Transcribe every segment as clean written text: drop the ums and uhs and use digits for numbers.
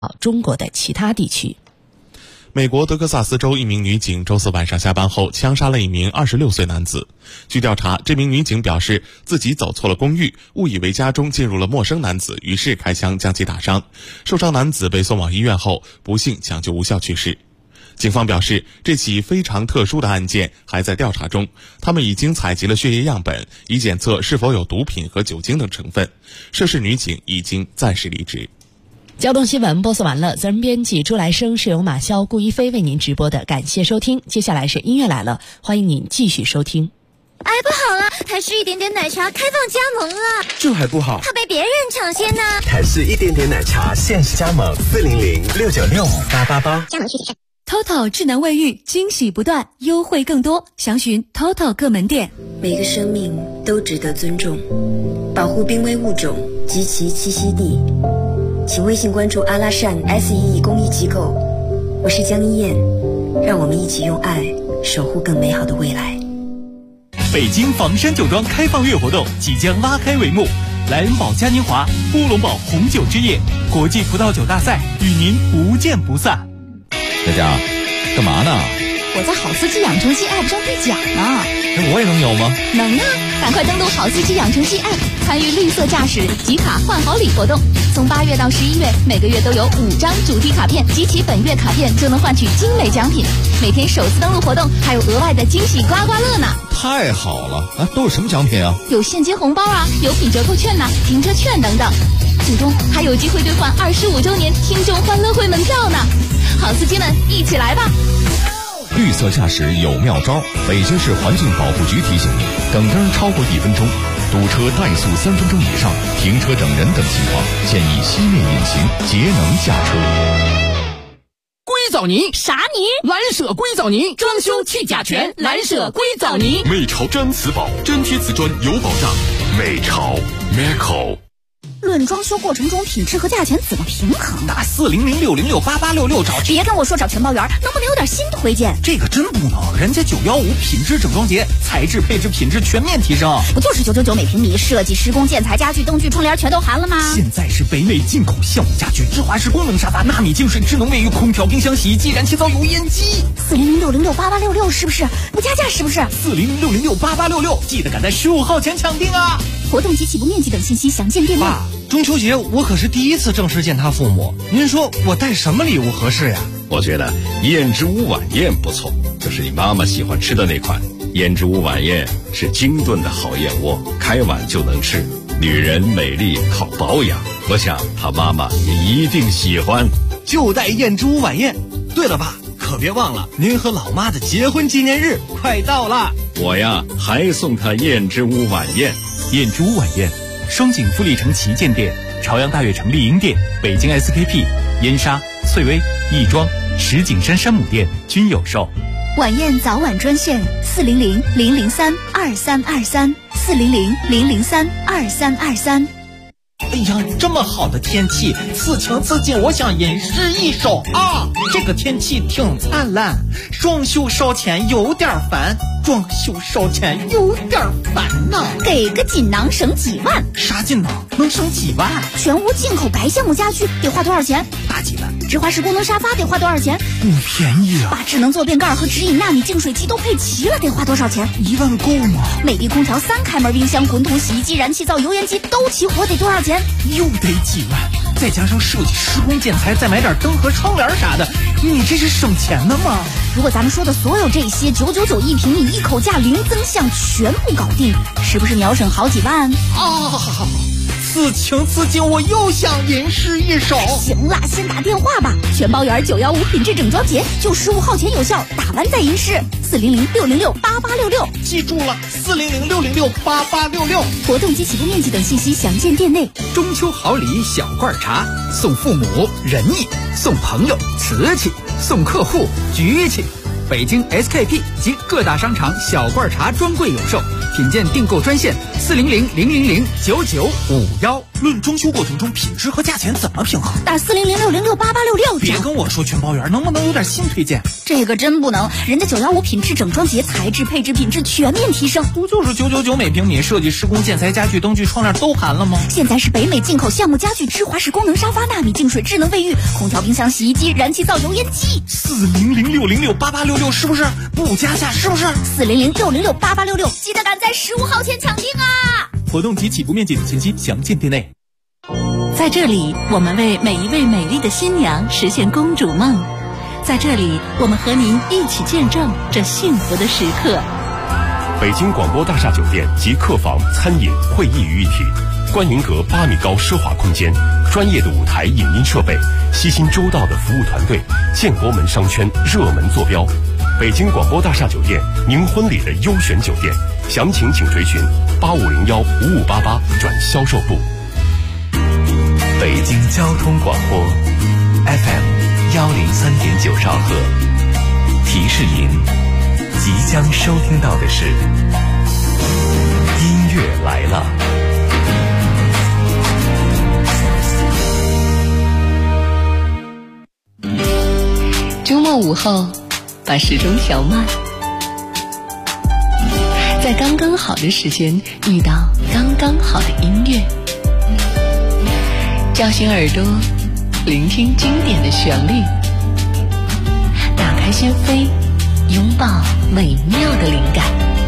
中国的其他地区。 美国德克萨斯州一名女警周四晚上下班后枪杀了一名26岁男子。据调查，这名女警表示自己走错了公寓，误以为家中进入了陌生男子，于是开枪将其打伤。受伤男子被送往医院后，不幸抢救无效去世。警方表示，这起非常特殊的案件还在调查中，他们已经采集了血液样本，以检测是否有毒品和酒精等成分。涉事女警已经暂时离职。 交通新闻播送完了，责任编辑朱来生，是由马潇、顾一飞为您直播的，感谢收听。接下来是音乐来了，欢迎您继续收听。 哎，不好了，台式一点点奶茶开放加盟了， 这还不好， 怕被别人抢先呢。 台式一点点奶茶限时加盟400-696-5888， 加盟具体看。 TOTO 智能卫浴，惊喜不断，优惠更多，详询 TOTO 各门店。 每个生命都值得尊重，保护濒危物种及其栖息地。请微信关注阿拉善 SEE 公益机构，我是江一燕，让我们一起用爱守护更美好的未来。 北京房山酒庄开放月活动即将拉开帷幕，莱恩堡嘉年华、乌龙堡红酒之夜、国际葡萄酒大赛与您不见不散。 佳佳，干嘛呢？ 我在好司机养成系 App 上兑奖呢。 那我也能有吗？ 能啊！赶快登录好司机养成系 App， 参与绿色驾驶集卡换好礼活动。从8月到11月，每个月都有5张主题卡片，集齐本月卡片就能换取精美奖品。每天首次登录活动还有额外的惊喜刮刮乐呢！ 太好了啊！都有什么奖品啊？ 有现金红包啊，有品折扣券呐、停车券等等。最终还有机会兑换25周年听众欢乐会门票呢！好司机们，一起来吧！ 绿色驾驶有妙招，北京市环境保护局提醒您：等灯超过1分钟，堵车怠速3分钟以上，停车等人等情况，建议熄灭引擎，节能驾车。 硅藻泥啥泥？ 蓝舍硅藻泥，装修去甲醛，蓝舍硅藻泥。 美潮毡瓷宝，真贴瓷砖有保障。美潮 Meco。 论装修过程中品质和价钱怎么平衡？ 打400-606-8866找。 别跟我说找全包员，能不能有点新推荐？ 这个真不能，人家915品质整装节，材质配置品质全面提升。 不就是999每平米，设计施工建材家具灯具窗帘全都含了吗？ 现在是北美进口效果家具，芝华士功能沙发，纳米净水智能卫浴，空调冰箱洗衣机，燃气灶油烟机。 400-606-8866是不是？不加价是不是 ？400-606-8866，记得赶在15号前抢定啊！ 活动及起步面积等信息详见店内。 爸，中秋节我可是第一次正式见他父母，您说我带什么礼物合适呀？ 我觉得燕之屋晚宴不错，就是你妈妈喜欢吃的那款。燕之屋晚宴是精炖的好燕窝，开碗就能吃。女人美丽靠保养，我想她妈妈也一定喜欢。 就带燕之屋晚宴。对了，爸，可别忘了您和老妈的结婚纪念日快到了。 我呀，还送她燕之屋晚宴。 燕之屋晚宴，双井富力城旗舰店、朝阳大悦城丽婴店、北京 SKP、燕莎、翠微、亦庄、石景山山姆店均有售。 晚宴早晚专线400-003-2323 400-003-2323。 哎呀，这么好的天气，此情此景，我想吟诗一首啊！这个天气挺灿烂，装修烧钱有点烦，装修烧钱有点烦呐。 给个锦囊省几万？ 啥锦囊能省几万？ 全屋进口白橡木家具得花多少钱？ 大几万。 芝华士功能沙发得花多少钱？ 不便宜啊。 把智能坐便盖和直饮纳米净水机都配齐了，得花多少钱 ？1万够吗？ 美的空调3开门冰箱、滚筒洗衣机、燃气灶、油烟机都齐活，得多少钱？ 又得几万，再加上设计施工建材，再买点灯和窗帘啥的，你这是省钱的吗？ 如果咱们说的所有这些999一平米，一口价零增项，全部搞定，是不是秒省好几万？ 此情此景，我又想吟诗一首。 行了，先打电话吧。全包圆915品质整装节，就15号前有效，打完再吟诗。400-606-8866， 记住了，400-606-8866。 活动及起步面积等信息详见店内。 中秋好礼小罐茶，送父母仁义，送朋友瓷器，送客户局气。北京 SKP 及各大商场小罐茶专柜有售，品鉴订购专线400-000-9951。 论装修过程中品质和价钱怎么平衡？ 打4006068866。 别跟我说全包圆，能不能有点新推荐？ 这个真不能，人家915品质整装节，材质配置品质全面提升。 不就是999每平米，设计施工建材家具灯具窗帘都含了吗？ 现在是北美进口橡木家具、芝华士功能沙发、纳米净水、智能卫浴、空调、冰箱、洗衣机、燃气灶、油烟机。 4006068866是不是？不加价是不是 ？4006068866，记得赶在15号前抢订啊！ 活动及起步面积等信息详见店内。 在这里，我们为每一位美丽的新娘实现公主梦。在这里，我们和您一起见证这幸福的时刻。 北京广播大厦酒店及客房、餐饮、会议于一体，观云阁8米高奢华空间，专业的舞台影音设备，悉心周到的服务团队，建国门商圈热门坐标。北京广播大厦酒店，您婚礼的优选酒店，详情请垂询8501-5588转销售部。 北京交通广播 FM103.9兆赫，提示您即将收听到的是音乐来了。 周末午后，把时钟调慢，在刚刚好的时间遇到刚刚好的音乐，叫醒耳朵，聆听经典的旋律，打开心扉，拥抱美妙的灵感，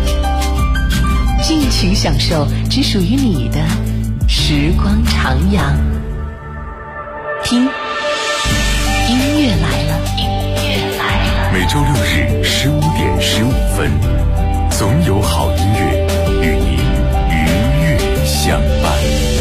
尽情享受只属于你的时光徜徉。听，音乐来了，音乐来了。 每周6日15点15分，总有好音乐与您愉悦相伴。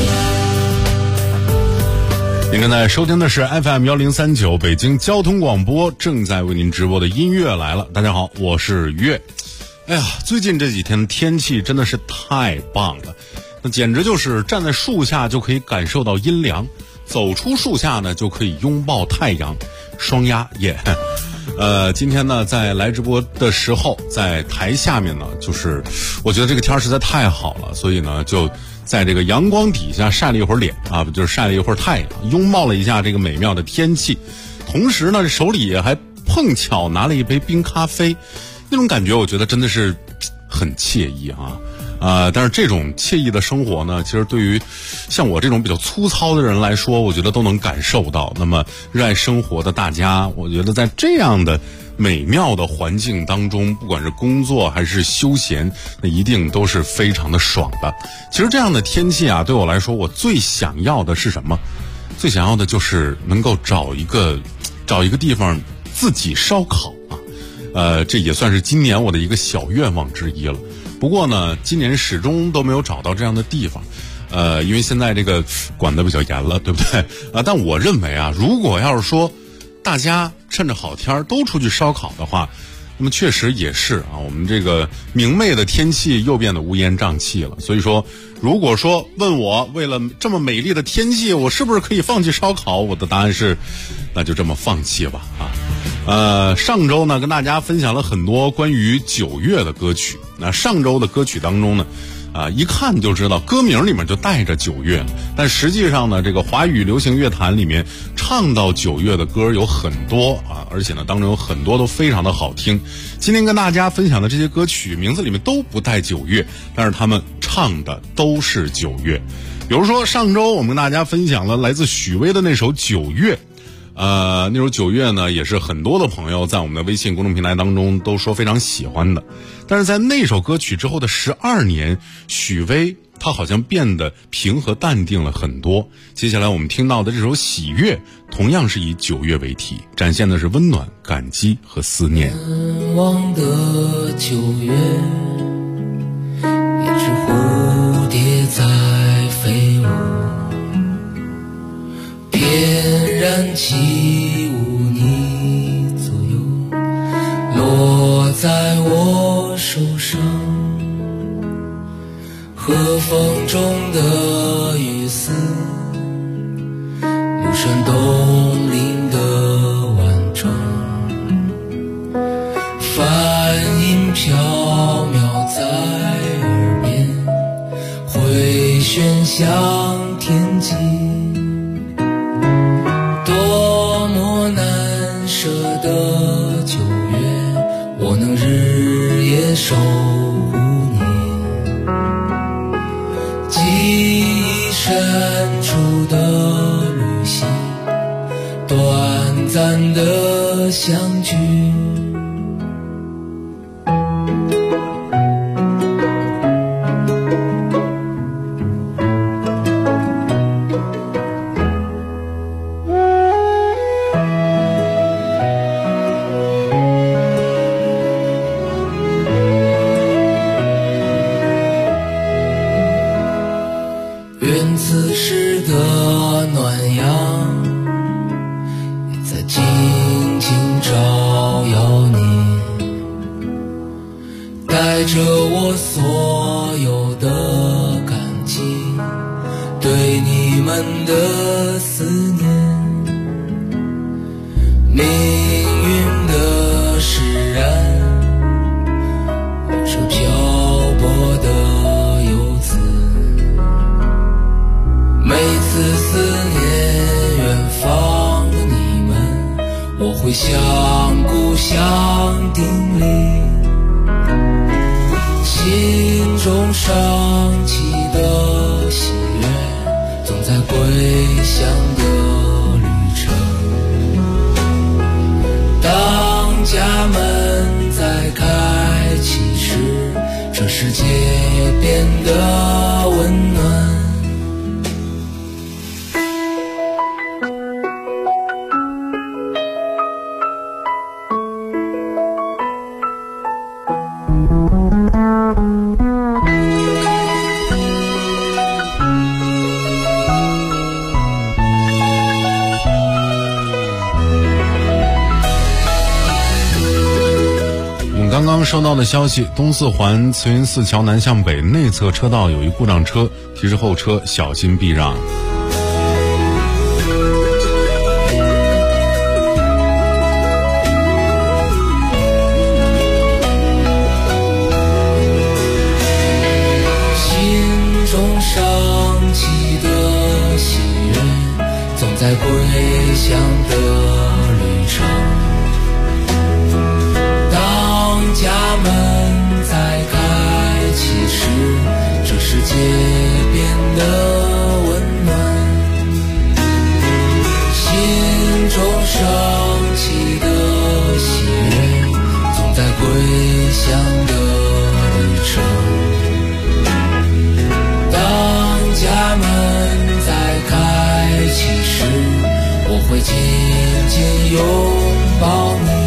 您正在收听的是 FM1039 北京交通广播正在为您直播的音乐来了。大家好，我是月。哎呀，最近这几天天气真的是太棒了，那简直就是站在树下就可以感受到阴凉，走出树下呢就可以拥抱太阳，双压耶。今天呢在来直播的时候，在台下面呢，就是我觉得这个天实在太好了，所以呢就在这个阳光底下晒了一会儿脸啊，就是晒了一会儿太阳，拥抱了一下这个美妙的天气，同时呢手里也还碰巧拿了一杯冰咖啡，那种感觉我觉得真的是很惬意啊。但是这种惬意的生活呢，其实对于像我这种比较粗糙的人来说，我觉得都能感受到。那么热爱生活的大家，我觉得在这样的美妙的环境当中，不管是工作还是休闲，那一定都是非常的爽的。其实这样的天气啊，对我来说，我最想要的是什么？最想要的就是能够找一个地方自己烧烤啊。这也算是今年我的一个小愿望之一了。不过呢，今年始终都没有找到这样的地方，因为现在这个管得比较严了，对不对？但我认为啊，如果要是说大家趁着好天都出去烧烤的话，那么确实也是啊，我们这个明媚的天气又变得乌烟瘴气了。所以说，如果说问我为了这么美丽的天气，我是不是可以放弃烧烤？我的答案是，那就这么放弃吧啊。上周呢跟大家分享了很多关于9月的歌曲。那上周的歌曲当中呢，一看就知道歌名里面就带着9月，但实际上呢，这个华语流行乐坛里面唱到9月的歌有很多啊，而且呢当中有很多都非常的好听。今天跟大家分享的这些歌曲名字里面都不带9月，但是他们唱的都是9月。比如说上周我们跟大家分享了来自许巍的那首9月。那首9月呢，也是很多的朋友在我们的微信公众平台当中都说非常喜欢的。但是在那首歌曲之后的12年，许巍他好像变得平和淡定了很多。接下来我们听到的这首喜悦，同样是以9月为题，展现的是温暖、感激和思念。 难忘的9月，一只蝴蝶在飞舞，翩然起舞你左右，落在我手上，和风中的雨丝，庐山东岭的晚钟，梵音飘渺在耳边，回旋向天际， 舍的9月，我能日夜守护你。记忆深处的旅行，短暂的相聚。愿此时的暖阳也在静静照耀你，带着我所有的感激，对你们的思念。命运的使然，我这漂泊的游子，每次思念远方的你们，我会向故乡叮咛，心中升起的喜悦，总在归乡的旅程。当家门在开启时，这世界变得温暖。 刚刚收到的消息，东四环慈云寺桥南向北内侧车道有一故障车，提示后车小心避让。 心中升起的喜悦，总在归乡的旅程。家门在开启时，这世界变得温暖。心中升起的喜悦，总在归乡的旅程。当家门在开启时，我会紧紧拥抱你。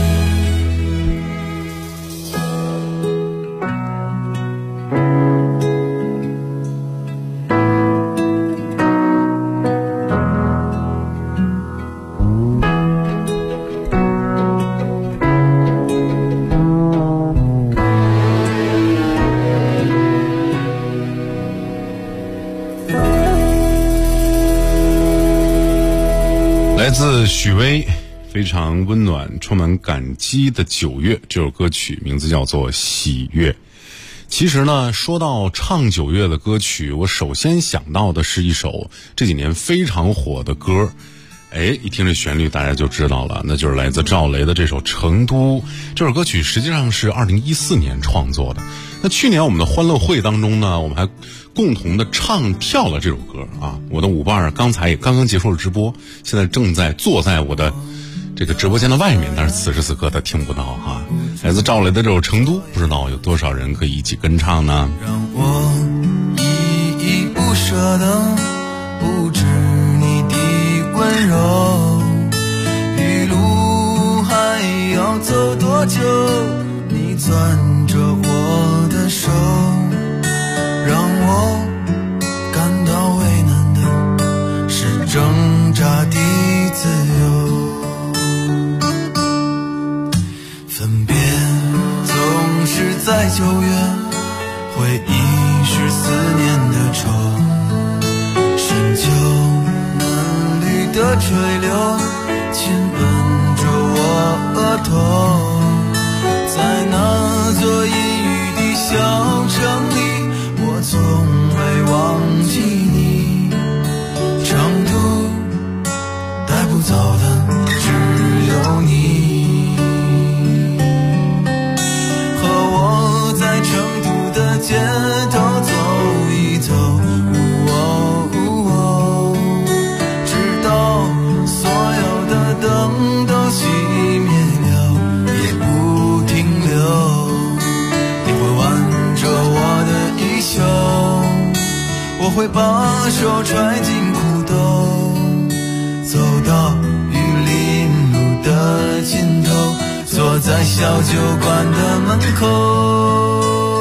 来自许巍，非常温暖充满感激的9月，这首歌曲名字叫做喜悦。其实呢，说到唱9月的歌曲，我首先想到的是一首这几年非常火的歌。一听这旋律大家就知道了，那就是来自赵雷的这首《成都》。这首歌曲实际上是2014年创作的。那去年我们的欢乐会当中呢，我们还共同的唱跳了这首歌啊。我的舞伴刚才也刚刚结束了直播，现在正在坐在我的这个直播间的外面，但是此时此刻他听不到哈。来自赵雷的这首《成都》，不知道有多少人可以一起跟唱呢？ 让我依依不舍的不止你的温柔，一路还要走多久？你攥着我的手，让我感到为难的是挣扎的自由。分别总是在9月，回忆是思念的愁，深秋嫩绿的垂柳亲吻着我额头，在那座阴雨的小城里，我从未忘记你。成都带不走的只有你。 会把手揣进裤兜，走到玉林路的尽头，坐在小酒馆的门口。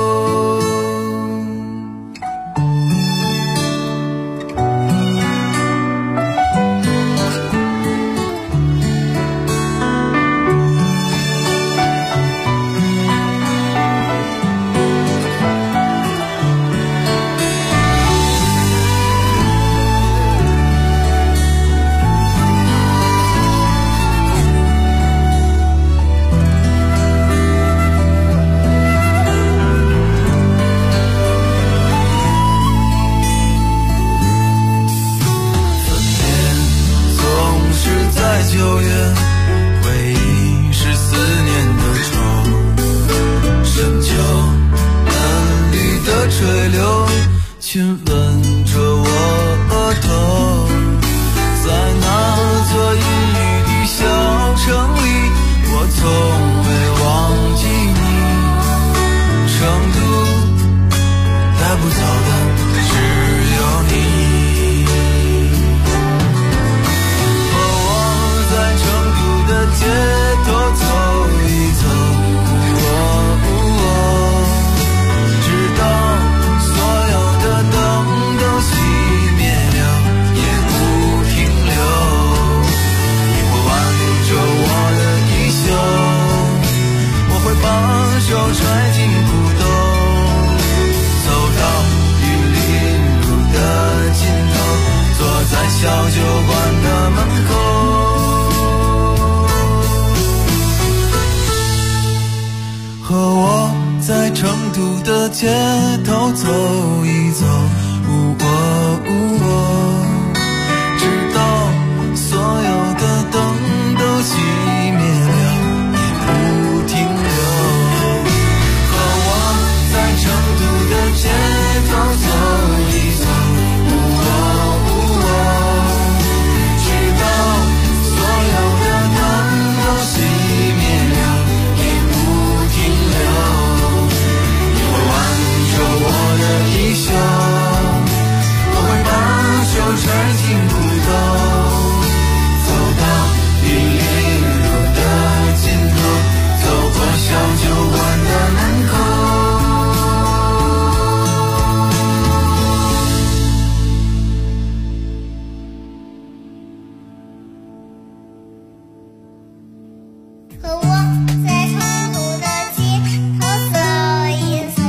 街头走一走，直到所有的灯都熄灭了，也不停留。和我在成都的街头走一走，直到所有的灯都熄灭了，也不停留。我的衣袖，我会把手揣进裤兜，走到玉林路的尽头，走过小酒馆的门口。 和我在成都的街头走一走。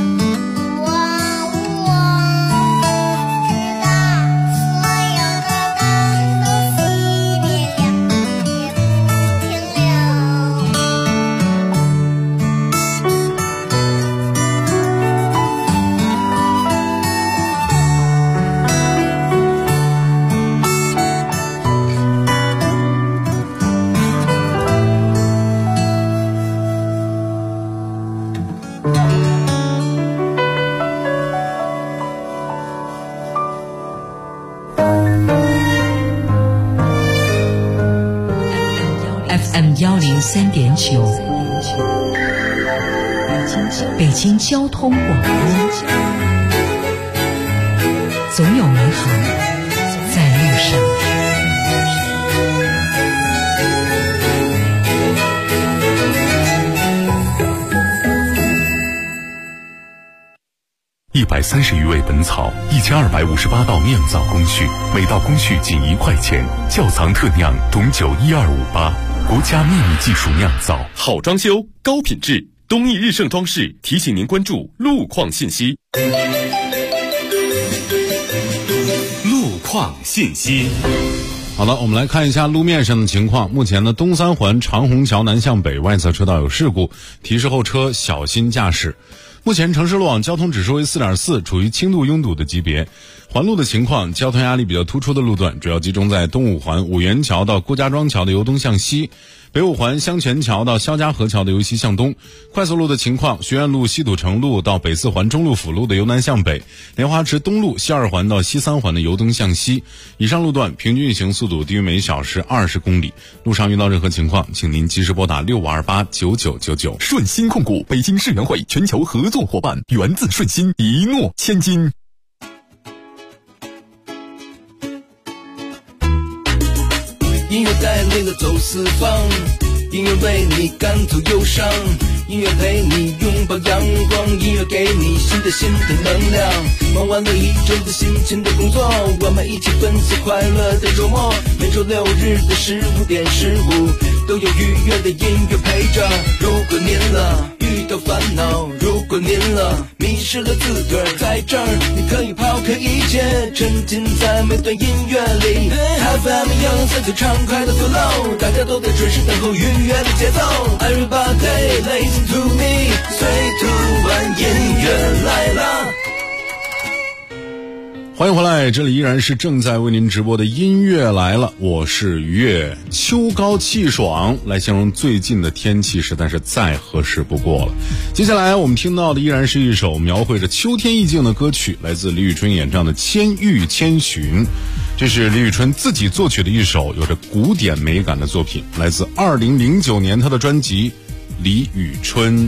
FM103.9，北京交通广播，总有美好在路上。 130余味本草，1258道酿造工序，每道工序仅1块钱。窖藏特酿董酒12588，国家秘密技术酿造， 好装修，高品质。东益日盛装饰提醒您关注路况信息。路况信息。 好了，我们来看一下路面上的情况。目前呢，东三环长虹桥南向北外侧车道有事故，提示后车小心驾驶。目前城市路网交通指数为 4.4， 处于轻度拥堵的级别。环路的情况，交通压力比较突出的路段主要集中在东五环五元桥到郭家庄桥的由东向西，北五环香泉桥到肖家河桥的由西向东。快速路的情况，学院路西土城路到北四环中路辅路的由南向北，莲花池东路西二环到西三环的由东向西。以上路段平均运行速度低于每小时20公里。路上遇到任何情况，请您及时拨打65289999。 顺鑫控股北京世园会全球合作伙伴，源自顺鑫，一诺千金。 音乐带领了走四方，音乐为你赶走忧伤，音乐陪你拥抱阳光，音乐给你新的能量。忙完了一周的辛勤的工作，我们一起分享快乐的周末。每周六日的15点15，都有愉悦的音乐陪着。如果您遇到烦恼，如果您迷失了自个儿，在这儿你可以抛开一切，沉浸在每段音乐里。FM 103畅快的 flow， 大家都在准时等候愉悦的节奏。Everybody listen to me， 最突然音乐来了。 欢迎回来，这里依然是正在为您直播的音乐来了，我是于越。秋高气爽来形容最近的天气实在是再合适不过了。接下来我们听到的依然是一首描绘着秋天意境的歌曲，来自李宇春演唱的《千与千寻》。这是李宇春自己作曲的一首有着古典美感的作品，来自2009年她的专辑《李宇春》。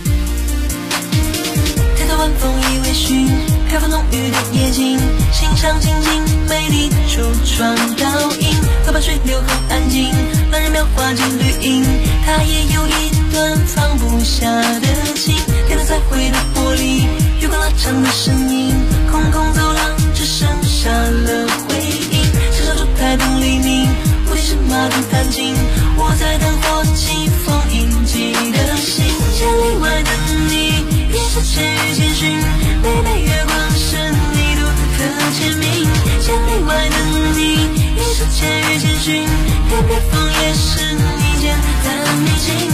抬头晚风已微醺，飘放浓郁的夜景，欣赏静静美丽的橱窗倒影，河畔水流很安静，让人描画进绿荫。它也有一段放不下的情，天灯彩绘的玻璃，月光拉长的身影，空空走廊只剩下了回音。身上烛台灯黎明，屋顶是马桶弹琴，我在等火起风印记的心。千里外的你，也是千与千寻，每每月光是你独特签名。千里外的你，也是千与千寻，偏偏风也是你简单迷信。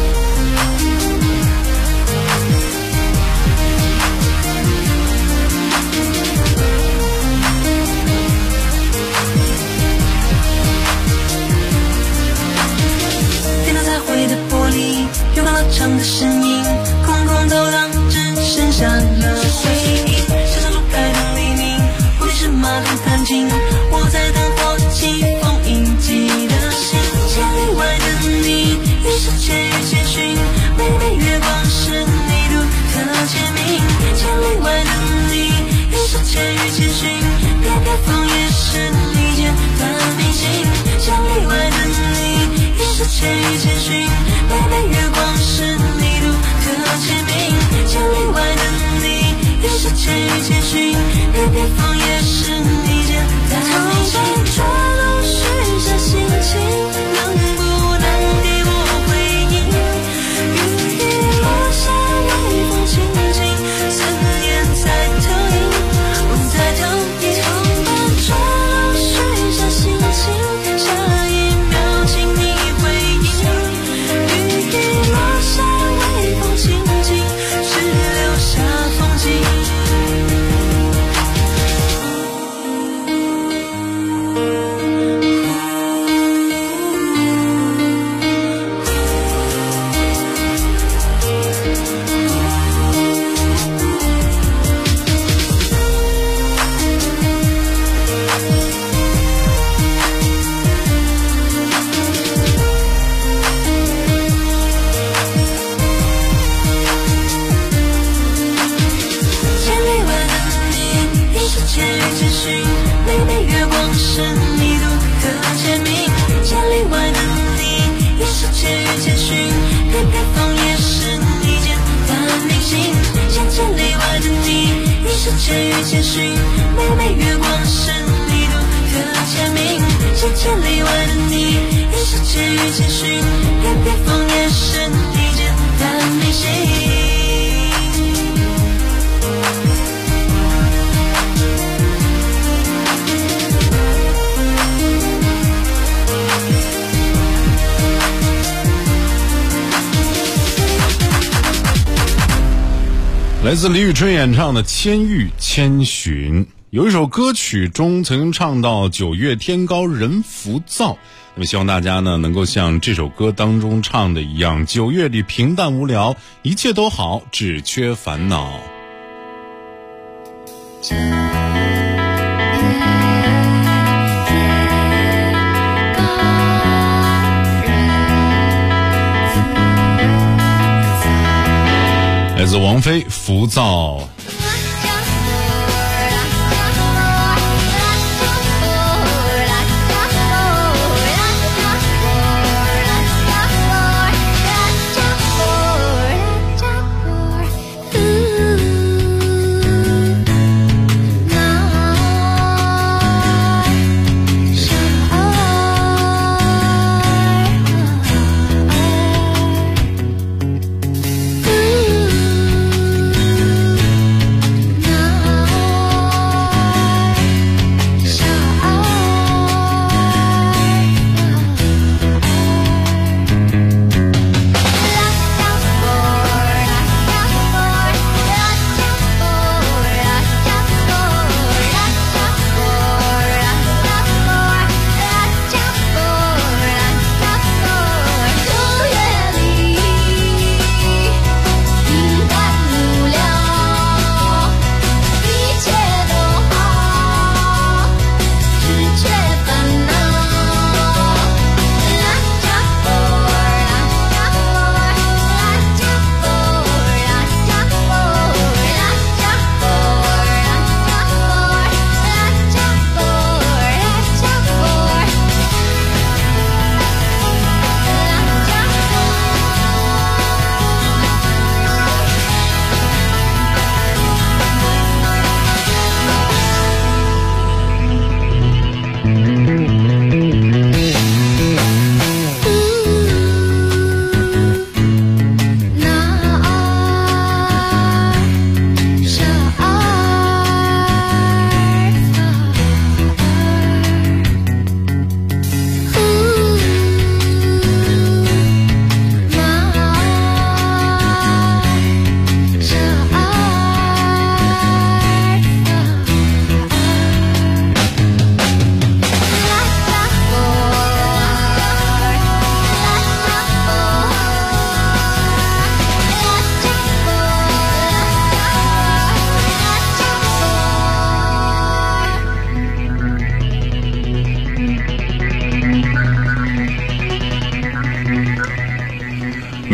天灯彩绘的玻璃，月光拉长的身影，空空走廊只剩下了回忆。身上烛台灯黎明，屋顶是马桶弹琴，我在等火起风印记的心。千里外的你，也是千与千寻，每每月光是你独特签名。千里外的你，也是千与千寻，偏偏风也是你简单迷信。千里外的你，也是千与千寻，每每月光是你独特签名。千里外的你，也是千与千寻，偏偏风也是你简单迷信。捉弄许下心情，能不能给我回应？雨滴落下，微风轻轻，思念在投影，我在投影。捉弄许下心情，下一秒请你回应。雨滴落下，微风轻轻，只留下风景。千与千寻，每每月光是你独特签名。千里外的你，也是千与千寻，偏偏风也是你简单迷信。 来自李宇春演唱的《千与千寻》，有一首歌曲中曾经唱到9月天高人浮躁，那么希望大家呢能够像这首歌当中唱的一样，9月里平淡无聊，一切都好，只缺烦恼。来自王菲《浮躁》。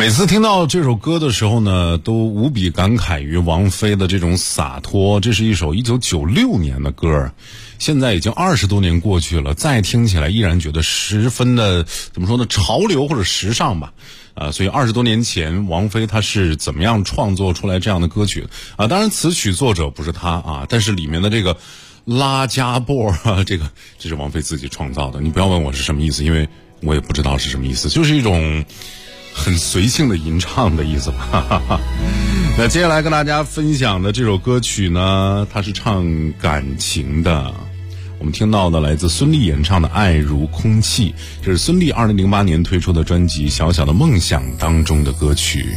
每次听到这首歌的时候呢，都无比感慨于王菲的这种洒脱。这是一首1996年的歌，现在已经20多年过去了，再听起来依然觉得十分的怎么说呢，潮流或者时尚吧。所以20多年前王菲她是怎么样创作出来这样的歌曲啊？当然词曲作者不是她啊，但是里面的这个拉加波啊，这是王菲自己创造的。你不要问我是什么意思，因为我也不知道是什么意思，就是一种很随性的吟唱的意思吧。那接下来跟大家分享的这首歌曲呢，它是唱感情的。我们听到的来自孙俪演唱的《爱如空气》，这是孙俪2008年推出的专辑《小小的梦想》当中的歌曲。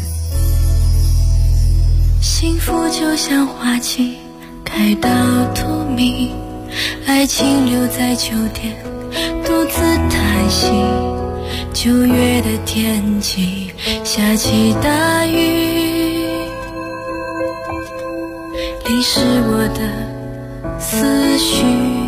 幸福就像花期开到荼蘼，爱情留在酒店独自叹息。9月的天气下起大雨，淋湿我的思绪。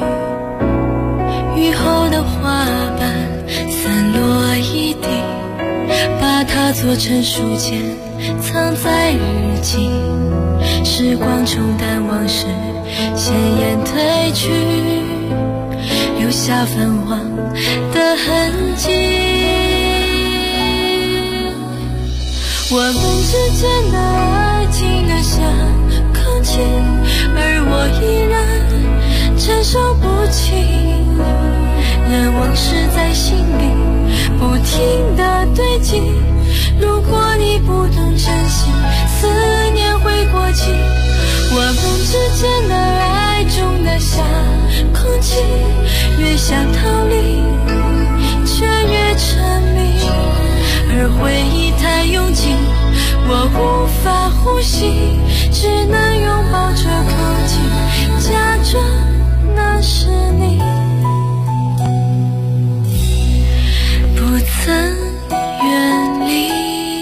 雨后的花瓣散落一地，把它做成书签藏在日记。时光冲淡往事，鲜艳褪去，留下泛黄的痕迹。我们之间的爱静得像空气，而我依然承受不起，让往事在心里不停地堆积。如果你不懂珍惜，思念会过期。我们之间的爱重得像空气，越想逃离却越沉迷，而回忆太拥挤，我无法呼吸，只能拥抱着空气，假装那是你，不曾远离。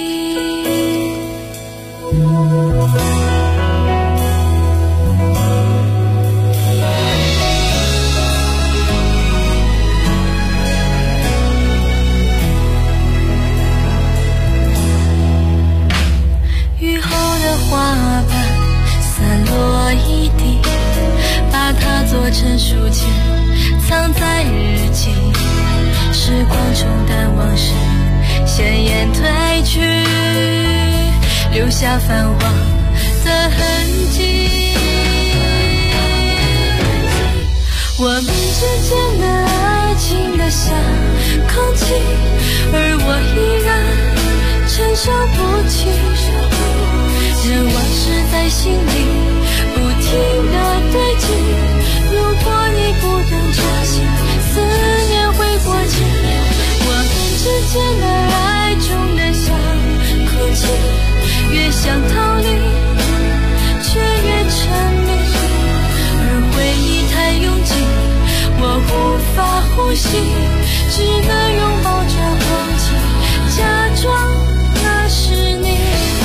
雨后的花瓣散落一地，把它做成书签藏在日记。时光冲淡往事，鲜艳褪去，留下泛黄的痕迹。我们之间的爱情得像空气，而我依然承受不起，任往事在心里不停地堆积。如果你不懂珍惜，思念会过期。我们之间的爱重得像空气，越想逃离却越沉迷，而回忆太拥挤，我无法呼吸，只能拥抱着空气，假装那是你。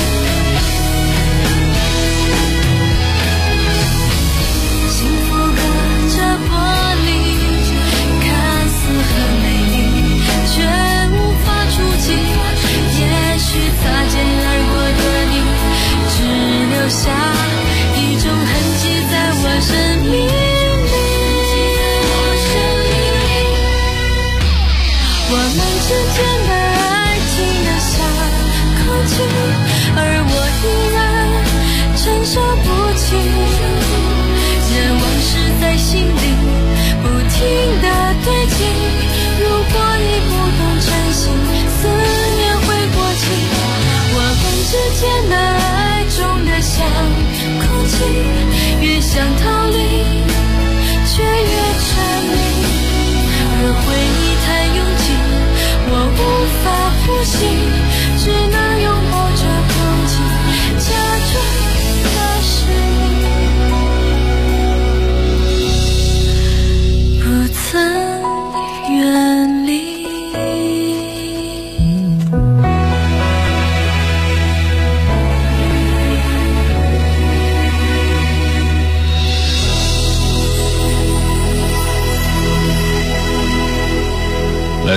幸福隔着玻璃，看似很美丽，却无法触及。也许擦肩而过的你，只留下一种痕迹在我生命里。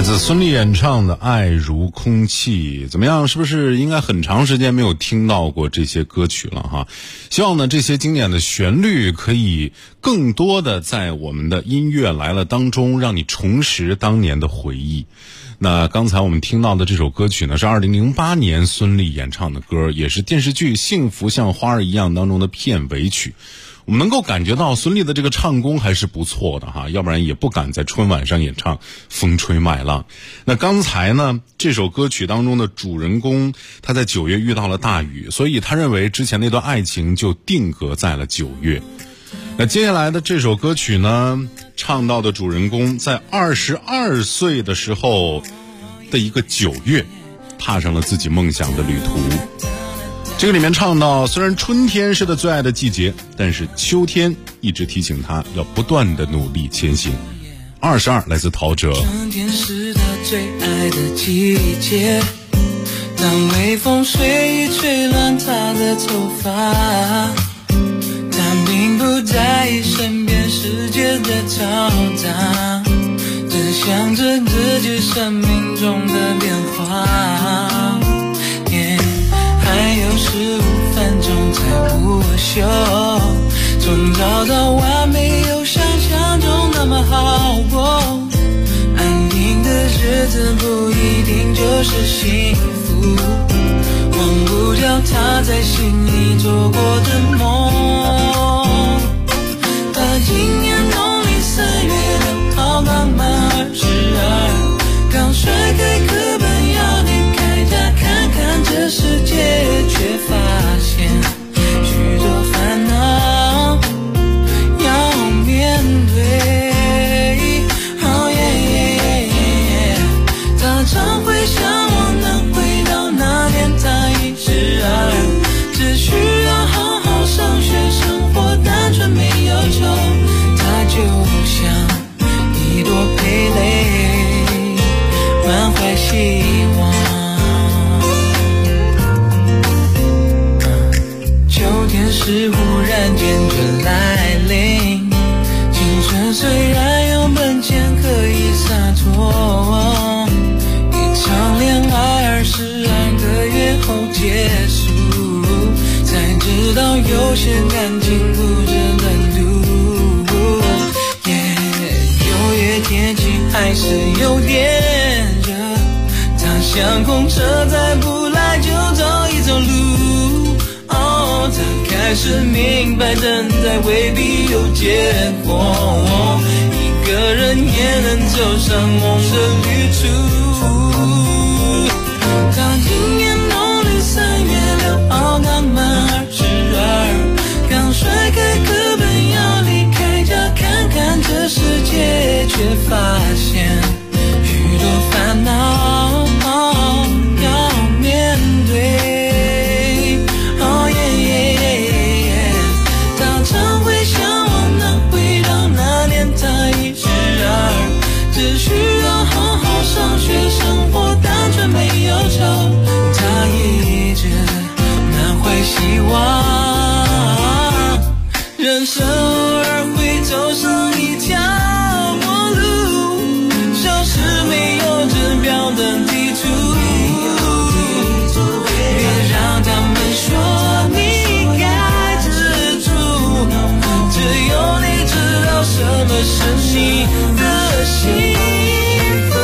自孙俪演唱的《爱如空气》，怎么样？是不是应该很长时间没有听到过这些歌曲了哈？希望呢这些经典的旋律可以更多的在我们的音乐来了当中，让你重拾当年的回忆。那刚才我们听到的这首歌曲呢，是2008年孙俪演唱的歌，也是电视剧《幸福像花儿一样》当中的片尾曲。我们能够感觉到孙俪的这个唱功还是不错的哈，要不然也不敢在春晚上演唱《风吹麦浪》。那刚才呢，这首歌曲当中的主人公他在9月遇到了大雨，所以他认为之前那段爱情就定格在了9月。那接下来的这首歌曲呢，唱到的主人公在22岁的时候的一个9月，踏上了自己梦想的旅途。这个里面唱到，虽然春天是他最爱的季节，但是秋天一直提醒他要不断的努力前行。22来自陶喆。 春天是他最爱的季节，当微风随意吹乱他的头发，他并不在意身边世界的嘈杂，只想着自己生命中的变化。还有15分钟才午休，总找到完美有想象中那么好过，安定的日子不一定就是幸福，忘不掉他在心里做过的梦。他今年农历3月6号刚满22，刚甩开课本要离开家看看这世界，却发现许多烦恼要面对。Oh yeah,他常会向往能回到那年他22，只需要好好上学，生活单纯没有愁。他就像一朵蓓蕾，满怀希望。秋天是忽然间就来临，青春虽然有本钱可以洒脱，一场恋爱22个月后结束，才知道有些感情不值得赌。9月天气还是有点热，他想公车再不来就走一走路。才开始明白等待未必有结果，一个人也能走上梦的旅途。他今年农历3月6号刚满22，刚甩开课本要离开家看看这世界，却发现许多烦恼要面对。只需要好好上学，生活单纯没有愁。他一直满怀希望，人生偶尔会走上一条陌路，就是没有指标的地图。别让他们说你该知足，只有你知道什么是你的幸福。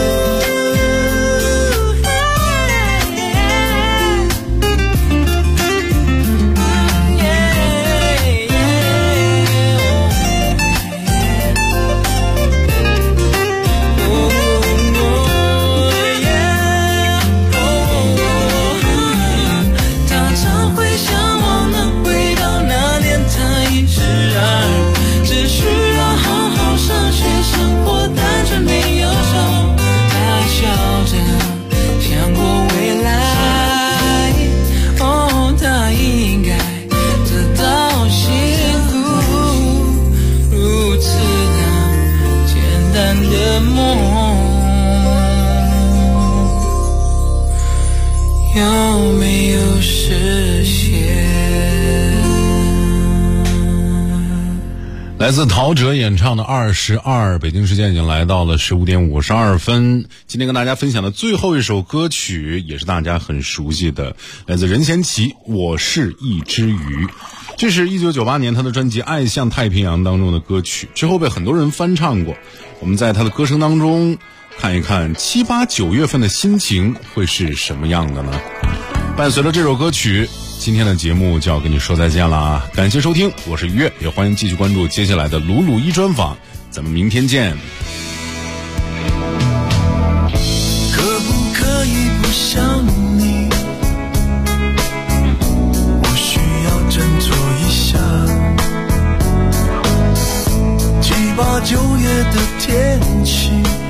他常会向往能回到那年他22，只需要好好上学，生活单纯没有愁。他笑着想过未来，哦，他应该得到幸福，如此的简单的梦，有没有实现？ 来自陶喆演唱的22，北京时间已经来到了15点52分。今天跟大家分享的最后一首歌曲，也是大家很熟悉的，来自任贤齐《我是一只鱼》。这是1998年他的专辑《爱向太平洋》当中的歌曲，之后被很多人翻唱过。我们在他的歌声当中看一看7、8、9月份的心情会是什么样的呢？伴随着这首歌曲，今天的节目就要跟你说再见啦！感谢收听，我是于越，也欢迎继续关注接下来的鲁鲁一专访，咱们明天见。 可不可以不想你？我需要振作一下。7、8、9月的天气，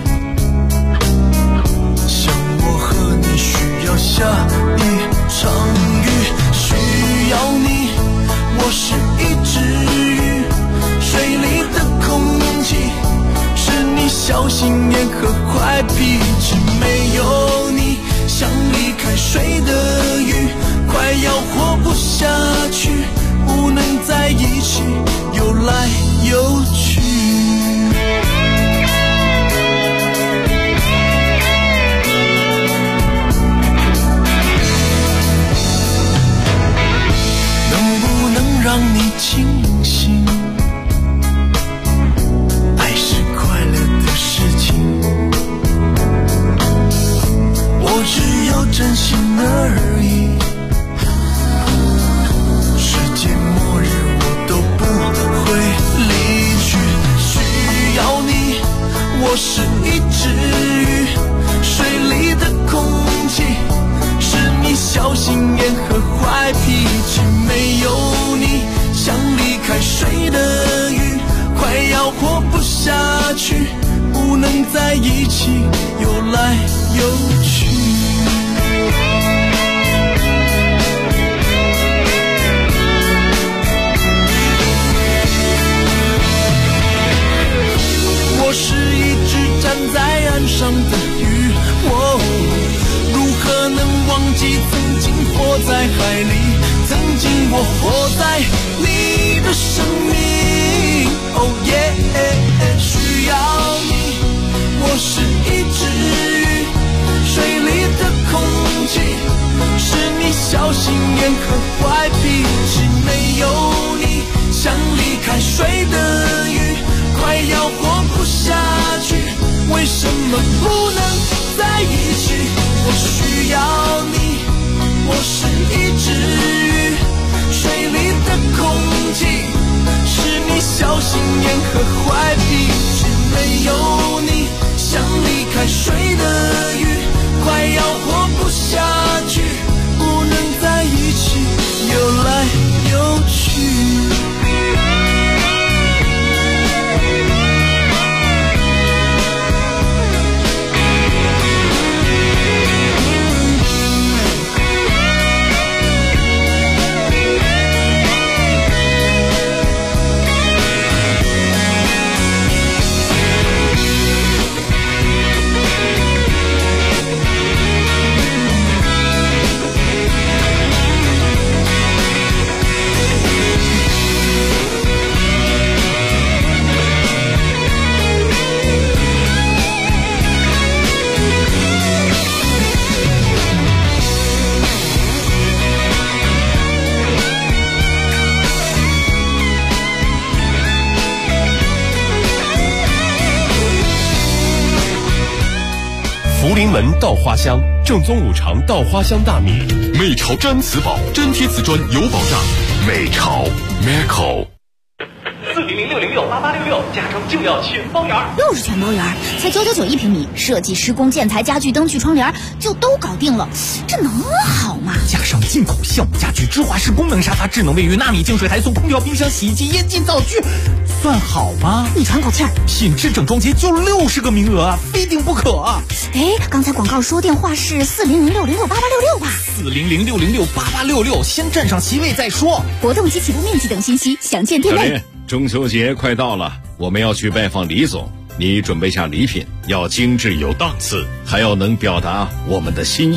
像我和你需要下一场雨，需要你。我是一只鱼，水里的空气是你小心眼和坏脾气。没有你，像离开水的鱼，快要活不下去，不能在一起游来游去。让你清醒，爱是快乐的事情，我只有真心而已。世界末日我都不会离去，需要你。我是一只鱼，水里的空气是你小心眼和坏脾气。没有你，像离开水的鱼，快要活不下去，不能在一起游来游去。我是一只站在岸上的鱼，如何能忘记曾经活在海里，曾经我活在你的生命。Oh yeah， 需要你。我是一只鱼，水里的空气是你小心眼和坏脾气。没有你，像离开水的鱼，快要活不下去，为什么不能在一起？我需要你。我是一只鱼，水里的空气是你小心眼和坏脾气。没有你，像离开水的鱼，快要活不下去，不能在一起游来游去。 福临门稻花香，正宗五常稻花香大米，美潮粘瓷宝，粘贴瓷砖有保障。美潮 Meco。 400-606-8866，家装就要全包圆， 又是全包圆，才999一平米，设计、施工、建材、家具、灯具、窗帘就都搞定了，这能好吗？ 加上进口橡木家具、芝华士功能沙发、智能卫浴、纳米净水台送空调、冰箱、洗衣机、烟机、灶具，算好吗？ 你喘口气儿， 品质整装节就60个名额，非订不可。 哎，刚才广告说电话是400-606-8866吧 ？400-606-8866，先占上席位再说。 活动及起步面积等信息，详见店内。 中秋节快到了，我们要去拜访李总，你准备下礼品，要精致有档次，还要能表达我们的心意。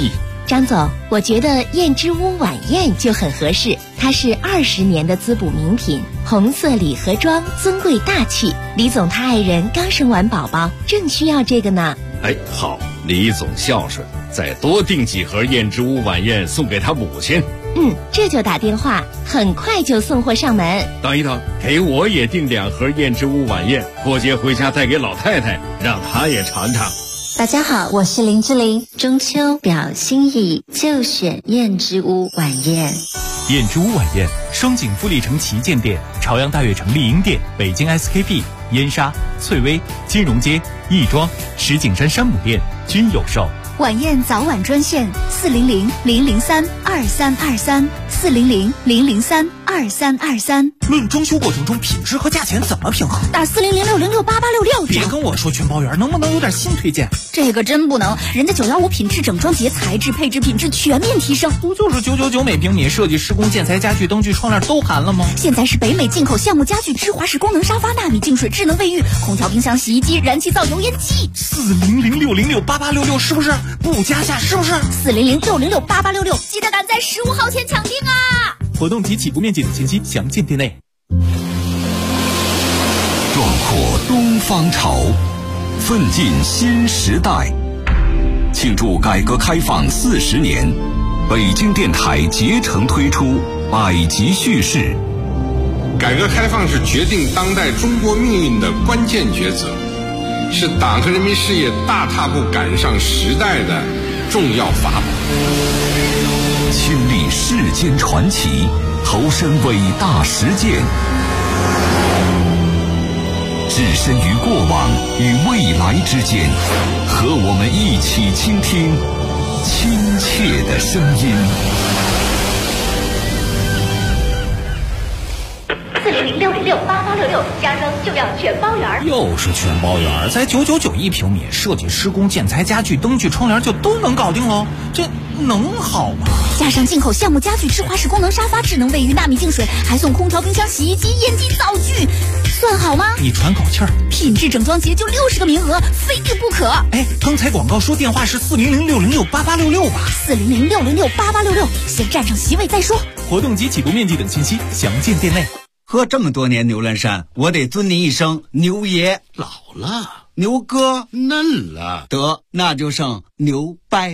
张总，我觉得燕之屋晚宴就很合适，它是20年的滋补名品，红色礼盒装，尊贵大气。李总他爱人刚生完宝宝，正需要这个呢。 哎，好，李总孝顺，再多订几盒燕之屋晚宴送给他母亲。 这就打电话，很快就送货上门。 等一等，给我也订2盒燕之屋晚宴，过节回家带给老太太，让她也尝尝。 大家好，我是林志玲。中秋表心意，就选燕之屋晚宴。 燕之屋晚宴，双井富力城旗舰店、朝阳大悦城丽婴店、北京 SKP、燕莎、翠微、金融街、亦庄、石景山山姆店均有售。 晚宴早晚专线400-003-2323，400-003-2323。 论装修过程中品质和价钱怎么平衡？ 打400-606-8866。 别跟我说全包圆，能不能有点新推荐？ 这个真不能，人家915品质整装节材质配置品质全面提升。 不就是999每平米，设计施工建材家具灯具窗帘都含了吗？ 现在是北美进口橡木家具芝华士功能沙发纳米净水智能卫浴空调冰箱洗衣机燃气灶油烟机。 400-606-8866是不是？不加价是不是 ？400-606-8866，记得赶在15号前抢订啊！ 活动及起步面积等信息详见店内。 壮阔东方潮，奋进新时代。庆祝改革开放40年，北京电台竭诚推出百集叙事。 改革开放是决定当代中国命运的关键抉择，是党和人民事业大踏步赶上时代的重要法宝。 亲历世间传奇，投身伟大实践，置身于过往与未来之间，和我们一起倾听亲切的声音。 400-606-8866，加装就要全包圆。 又是全包圆，才999一平米，设计施工建材家具灯具窗帘就都能搞定喽，这能好吗？ 加上进口橡木家具芝华士功能沙发智能卫浴纳米净水，还送空调冰箱洗衣机烟机灶具，算好吗？ 你喘口气儿， 品质整装节就60个名额，非订不可。 哎，刚才广告说电话是400-606-8866吧 ？400-606-8866，先占上席位再说。 活动及起步面积等信息详见店内。 喝这么多年牛栏山，我得尊您一声牛爷。 老了， 牛哥嫩了， 得那就剩牛掰。